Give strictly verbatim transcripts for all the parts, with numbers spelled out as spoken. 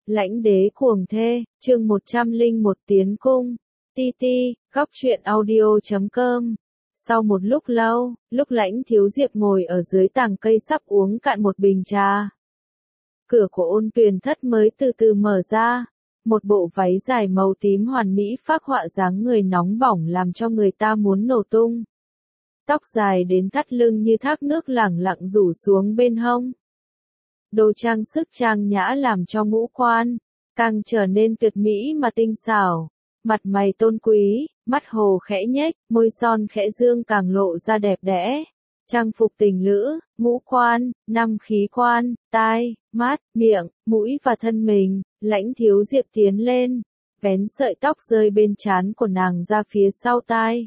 Lãnh đế cuồng thê, chương một trăm lẻ một tiến cung. Ti ti, góc truyện audio chấm com. Sau một lúc lâu, lúc Lãnh Thiếu Diệp ngồi ở dưới tàng cây sắp uống cạn một bình trà. Cửa của Ôn Tuyền Thất mới từ từ mở ra. Một bộ váy dài màu tím hoàn mỹ phác họa dáng người nóng bỏng làm cho người ta muốn nổ tung. Tóc dài đến thắt lưng như thác nước lẳng lặng rủ xuống bên hông. Đồ trang sức trang nhã làm cho ngũ quan càng trở nên tuyệt mỹ mà tinh xảo. Mặt mày tôn quý, mắt hồ khẽ nhếch, môi son khẽ dương càng lộ ra đẹp đẽ. Trang phục tình lữ, ngũ quan, năm khí quan, tai, mắt, miệng, mũi và thân mình. Lãnh Thiếu Diệp tiến lên, vén sợi tóc rơi bên trán của nàng ra phía sau tai.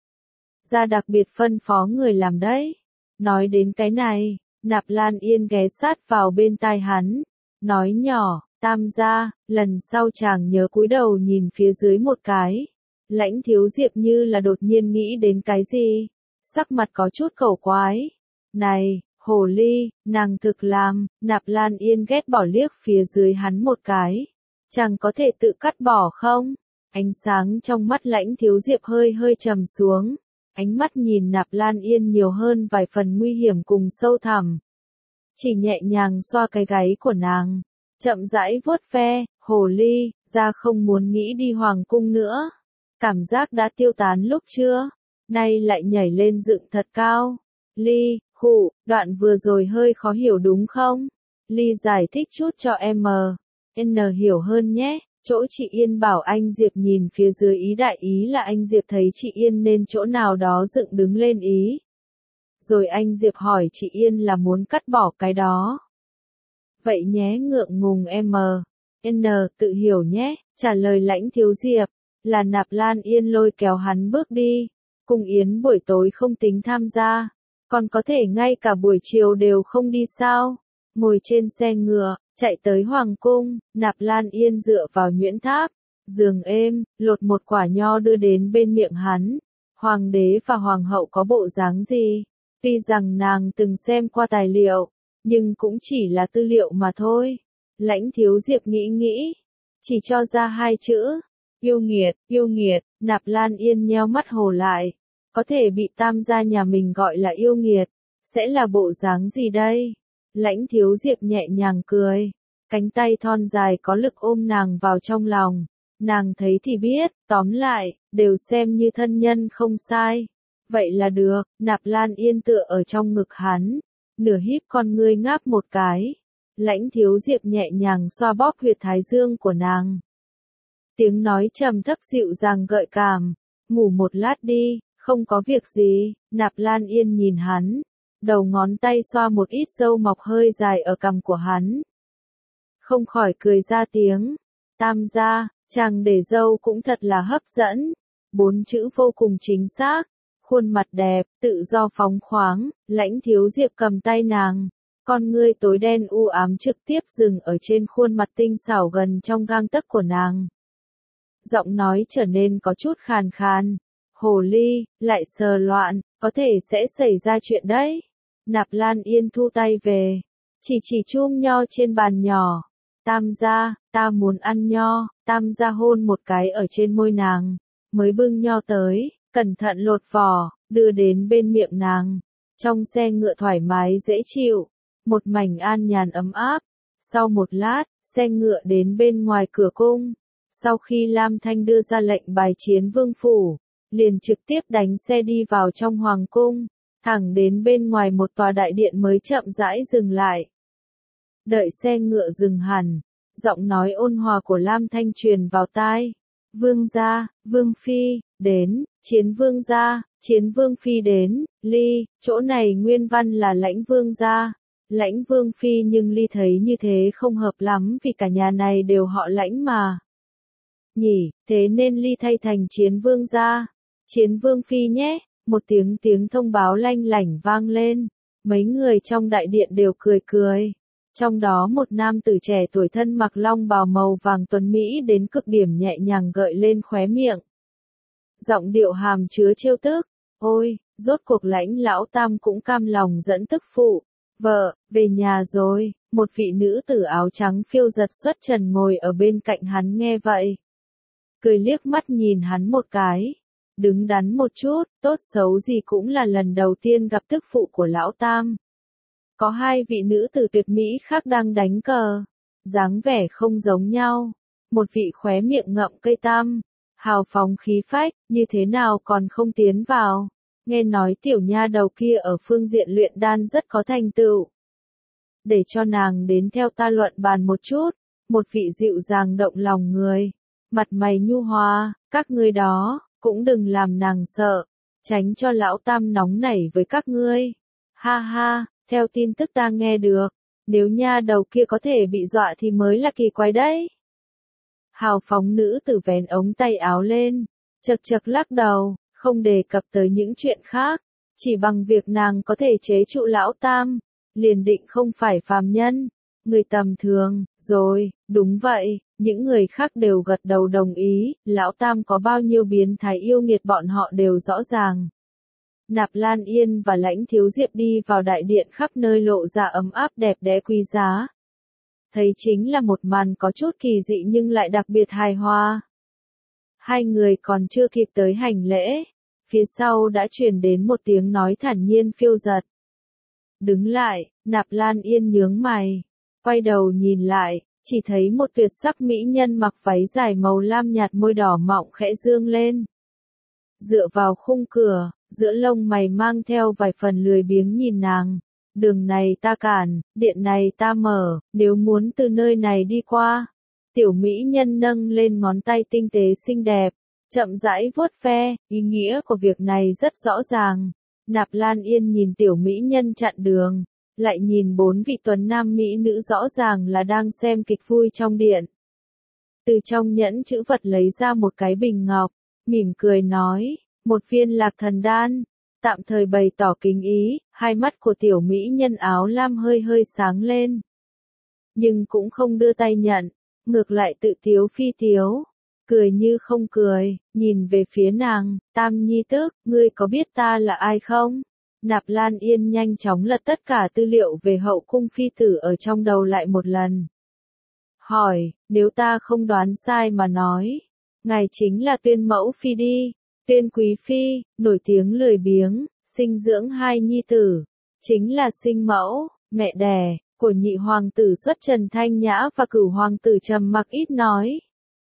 Ra đặc biệt phân phó người làm đấy. Nói đến cái này, Nạp Lan Yên ghé sát vào bên tai hắn, nói nhỏ, Tam gia, lần sau chàng nhớ cúi đầu nhìn phía dưới một cái. Lãnh Thiếu Diệp như là đột nhiên nghĩ đến cái gì, sắc mặt có chút cầu quái. Này, hồ ly, nàng thực làm. Nạp Lan Yên ghét bỏ liếc phía dưới hắn một cái. Chàng có thể tự cắt bỏ không? Ánh sáng trong mắt Lãnh Thiếu Diệp hơi hơi trầm xuống. Ánh mắt nhìn Nạp Lan Yên nhiều hơn vài phần nguy hiểm cùng sâu thẳm. Chỉ nhẹ nhàng xoa cái gáy của nàng, chậm rãi vuốt ve, hồ ly, ra không muốn nghĩ đi hoàng cung nữa. Cảm giác đã tiêu tán lúc chưa, nay lại nhảy lên dựng thật cao. Ly, khụ, đoạn vừa rồi hơi khó hiểu đúng không? Ly giải thích chút cho em N hiểu hơn nhé. Chỗ chị Yên bảo anh Diệp nhìn phía dưới ý đại ý là anh Diệp thấy chị Yên nên chỗ nào đó dựng đứng lên ý. Rồi anh Diệp hỏi chị Yên là muốn cắt bỏ cái đó. Vậy nhé, ngượng ngùng em N tự hiểu nhé, trả lời Lãnh Thiếu Diệp, là Nạp Lan Yên lôi kéo hắn bước đi. Cung yến buổi tối không tính tham gia, còn có thể ngay cả buổi chiều đều không đi sao? Ngồi trên xe ngựa, chạy tới hoàng cung, Nạp Lan Yên dựa vào nhuyễn tháp, giường êm, lột một quả nho đưa đến bên miệng hắn. Hoàng đế và hoàng hậu có bộ dáng gì? Tuy rằng nàng từng xem qua tài liệu, nhưng cũng chỉ là tư liệu mà thôi. Lãnh Thiếu Diệp nghĩ nghĩ, chỉ cho ra hai chữ, yêu nghiệt, yêu nghiệt. Nạp Lan Yên nheo mắt hồ lại, có thể bị tam gia nhà mình gọi là yêu nghiệt, sẽ là bộ dáng gì đây? Lãnh Thiếu Diệp nhẹ nhàng cười, cánh tay thon dài có lực ôm nàng vào trong lòng. Nàng thấy thì biết, tóm lại, đều xem như thân nhân không sai. Vậy là được. Nạp Lan Yên tựa ở trong ngực hắn, nửa híp con ngươi ngáp một cái. Lãnh Thiếu Diệp nhẹ nhàng xoa bóp huyệt thái dương của nàng. Tiếng nói trầm thấp dịu dàng gợi cảm, ngủ một lát đi, không có việc gì. Nạp Lan Yên nhìn hắn, đầu ngón tay xoa một ít râu mọc hơi dài ở cằm của hắn. Không khỏi cười ra tiếng, tam gia, chàng để râu cũng thật là hấp dẫn. Bốn chữ vô cùng chính xác, khuôn mặt đẹp, tự do phóng khoáng. Lãnh Thiếu Diệp cầm tay nàng, con ngươi tối đen u ám trực tiếp dừng ở trên khuôn mặt tinh xảo gần trong gang tấc của nàng. Giọng nói trở nên có chút khàn khàn, hồ ly, lại sờ loạn, có thể sẽ xảy ra chuyện đấy. Nạp Lan Yên thu tay về, chỉ chỉ chum nho trên bàn nhỏ. Tam gia, ta muốn ăn nho. Tam gia hôn một cái ở trên môi nàng, mới bưng nho tới, cẩn thận lột vỏ, đưa đến bên miệng nàng. Trong xe ngựa thoải mái dễ chịu, một mảnh an nhàn ấm áp. Sau một lát, xe ngựa đến bên ngoài cửa cung. Sau khi Lam Thanh đưa ra lệnh bài chiến vương phủ, liền trực tiếp đánh xe đi vào trong hoàng cung, thẳng đến bên ngoài một tòa đại điện mới chậm rãi dừng lại. Đợi xe ngựa dừng hẳn, giọng nói ôn hòa của Lam Thanh truyền vào tai. Vương gia, vương phi, đến. Chiến vương gia, chiến vương phi đến. Ly, chỗ này nguyên văn là lãnh vương gia, lãnh vương phi, nhưng Ly thấy như thế không hợp lắm vì cả nhà này đều họ lãnh mà. Nhỉ, thế nên Ly thay thành chiến vương gia, chiến vương phi nhé. Một tiếng tiếng thông báo lanh lảnh vang lên, mấy người trong đại điện đều cười cười. Trong đó một nam tử trẻ tuổi thân mặc long bào màu vàng tuấn mỹ đến cực điểm nhẹ nhàng gợi lên khóe miệng. Giọng điệu hàm chứa trêu tức, ôi, rốt cuộc Lãnh lão tam cũng cam lòng dẫn tức phụ vợ về nhà rồi. Một vị nữ tử áo trắng phiêu giật xuất trần ngồi ở bên cạnh hắn nghe vậy. Cười liếc mắt nhìn hắn một cái. Đứng đắn một chút, tốt xấu gì cũng là lần đầu tiên gặp tức phụ của lão tam. Có hai vị nữ tử tuyệt mỹ khác đang đánh cờ. Dáng vẻ không giống nhau. Một vị khóe miệng ngậm cây tam. Hào phóng khí phách, như thế nào còn không tiến vào. Nghe nói tiểu nha đầu kia ở phương diện luyện đan rất có thành tựu. Để cho nàng đến theo ta luận bàn một chút. Một vị dịu dàng động lòng người. Mặt mày nhu hòa, các ngươi đó, cũng đừng làm nàng sợ. Tránh cho lão tam nóng nảy với các ngươi. Ha ha, theo tin tức ta nghe được. Nếu nha đầu kia có thể bị dọa thì mới là kỳ quái đấy. Hào phóng nữ tử vén ống tay áo lên. Chật chật lắc đầu, không đề cập tới những chuyện khác. Chỉ bằng việc nàng có thể chế trụ lão tam. Liền định không phải phàm nhân. Người tầm thường, rồi, đúng vậy, những người khác đều gật đầu đồng ý, lão tam có bao nhiêu biến thái yêu nghiệt bọn họ đều rõ ràng. Nạp Lan Yên và Lãnh Thiếu Diệp đi vào đại điện khắp nơi lộ ra ấm áp đẹp đẽ quý giá. Thấy chính là một màn có chút kỳ dị nhưng lại đặc biệt hài hòa. Hai người còn chưa kịp tới hành lễ, phía sau đã truyền đến một tiếng nói thản nhiên phiêu dật. Đứng lại, Nạp Lan Yên nhướng mày. Quay đầu nhìn lại, chỉ thấy một tuyệt sắc mỹ nhân mặc váy dài màu lam nhạt môi đỏ mọng khẽ dương lên. Dựa vào khung cửa, giữa lông mày mang theo vài phần lười biếng nhìn nàng. Đường này ta cản, điện này ta mở, nếu muốn từ nơi này đi qua. Tiểu mỹ nhân nâng lên ngón tay tinh tế xinh đẹp, chậm rãi vuốt ve, ý nghĩa của việc này rất rõ ràng. Nạp Lan Yên nhìn tiểu mỹ nhân chặn đường. Lại nhìn bốn vị tuấn nam mỹ nữ rõ ràng là đang xem kịch vui trong điện. Từ trong nhẫn chữ vật lấy ra một cái bình ngọc, mỉm cười nói, một viên lạc thần đan, tạm thời bày tỏ kính ý, hai mắt của tiểu mỹ nhân áo lam hơi hơi sáng lên. Nhưng cũng không đưa tay nhận, ngược lại tự tiếu phi tiếu, cười như không cười, nhìn về phía nàng, tam nhi tức, ngươi có biết ta là ai không? Nạp Lan Yên nhanh chóng lật tất cả tư liệu về hậu cung phi tử ở trong đầu lại một lần. Hỏi, nếu ta không đoán sai mà nói, ngài chính là Tuyên mẫu phi đi, Tuyên quý phi, nổi tiếng lười biếng, sinh dưỡng hai nhi tử, chính là sinh mẫu, mẹ đẻ, của nhị hoàng tử Xuất Trần thanh nhã và cửu hoàng tử Trầm mặc ít nói.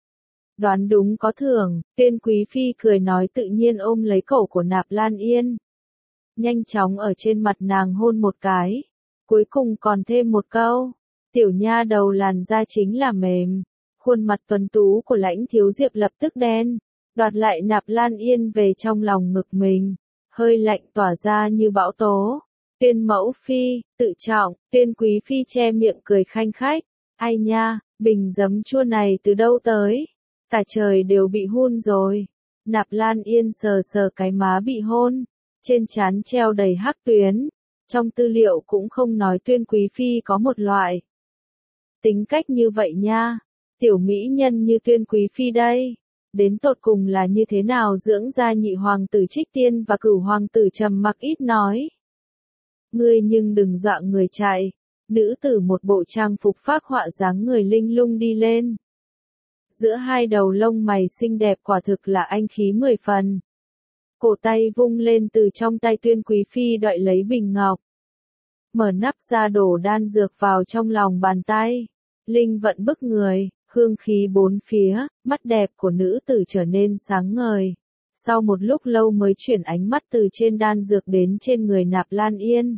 Đoán đúng có thưởng, Tuyên quý phi cười nói tự nhiên ôm lấy cổ của Nạp Lan Yên. Nhanh chóng ở trên mặt nàng hôn một cái. Cuối cùng còn thêm một câu. Tiểu nha đầu làn da chính là mềm. Khuôn mặt tuấn tú của Lãnh Thiếu Diệp lập tức đen. Đoạt lại Nạp Lan Yên về trong lòng ngực mình. Hơi lạnh tỏa ra như bão tố. Tuyên mẫu phi, tự trọng, Tuyên quý phi che miệng cười khanh khách. Ai nha, bình giấm chua này từ đâu tới? Cả trời đều bị hun rồi. Nạp Lan Yên sờ sờ cái má bị hôn. Trên trán treo đầy hắc tuyến. Trong tư liệu cũng không nói Tuyên quý phi có một loại tính cách như vậy nha. Tiểu mỹ nhân như Tuyên quý phi đây. Đến tột cùng là như thế nào dưỡng ra nhị hoàng tử Trích Tiên và cửu hoàng tử Trầm mặc ít nói. Ngươi nhưng đừng dọa người chạy. Nữ tử một bộ trang phục phác họa dáng người linh lung đi lên. Giữa hai đầu lông mày xinh đẹp quả thực là anh khí mười phần. Cổ tay vung lên từ trong tay Tuyên quý phi đoại lấy bình ngọc. Mở nắp ra đổ đan dược vào trong lòng bàn tay. Linh vận bức người, hương khí bốn phía, mắt đẹp của nữ tử trở nên sáng ngời. Sau một lúc lâu mới chuyển ánh mắt từ trên đan dược đến trên người Nạp Lan Yên.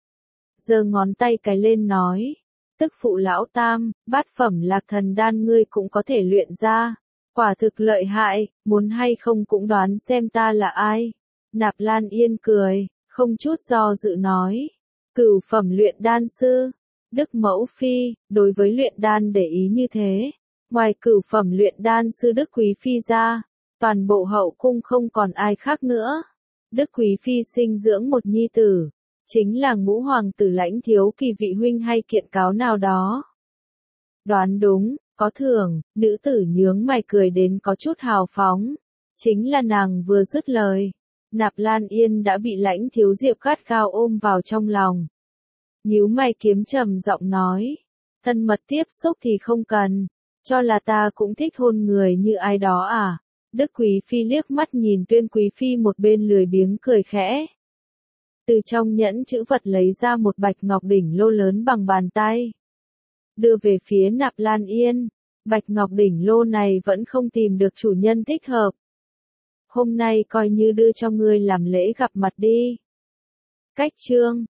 Giơ ngón tay cái lên nói. Tức phụ lão tam, bát phẩm lạc thần đan ngươi cũng có thể luyện ra. Quả thực lợi hại, muốn hay không cũng đoán xem ta là ai. Nạp Lan Yên cười, không chút do dự nói. Cửu phẩm luyện đan sư. Đức mẫu phi, đối với luyện đan để ý như thế. Ngoài cửu phẩm luyện đan sư Đức quý phi ra, toàn bộ hậu cung không còn ai khác nữa. Đức quý phi sinh dưỡng một nhi tử. Chính là ngũ hoàng tử Lãnh Thiếu Kỳ vị huynh hay kiện cáo nào đó. Đoán đúng. Có thưởng, nữ tử nhướng mày cười đến có chút hào phóng. Chính là nàng vừa dứt lời. Nạp Lan Yên đã bị Lãnh Thiếu Diệp gắt gao ôm vào trong lòng. Nhíu mày kiếm trầm giọng nói. Thân mật tiếp xúc thì không cần. Cho là ta cũng thích hôn người như ai đó à? Đức Quý Phi liếc mắt nhìn Tuyên Quý Phi một bên lười biếng cười khẽ. Từ trong nhẫn chữ vật lấy ra một bạch ngọc đỉnh lô lớn bằng bàn tay. Đưa về phía Nạp Lan Yên. Bạch ngọc đỉnh lô này vẫn không tìm được chủ nhân thích hợp. Hôm nay coi như đưa cho ngươi làm lễ gặp mặt đi. Cách chương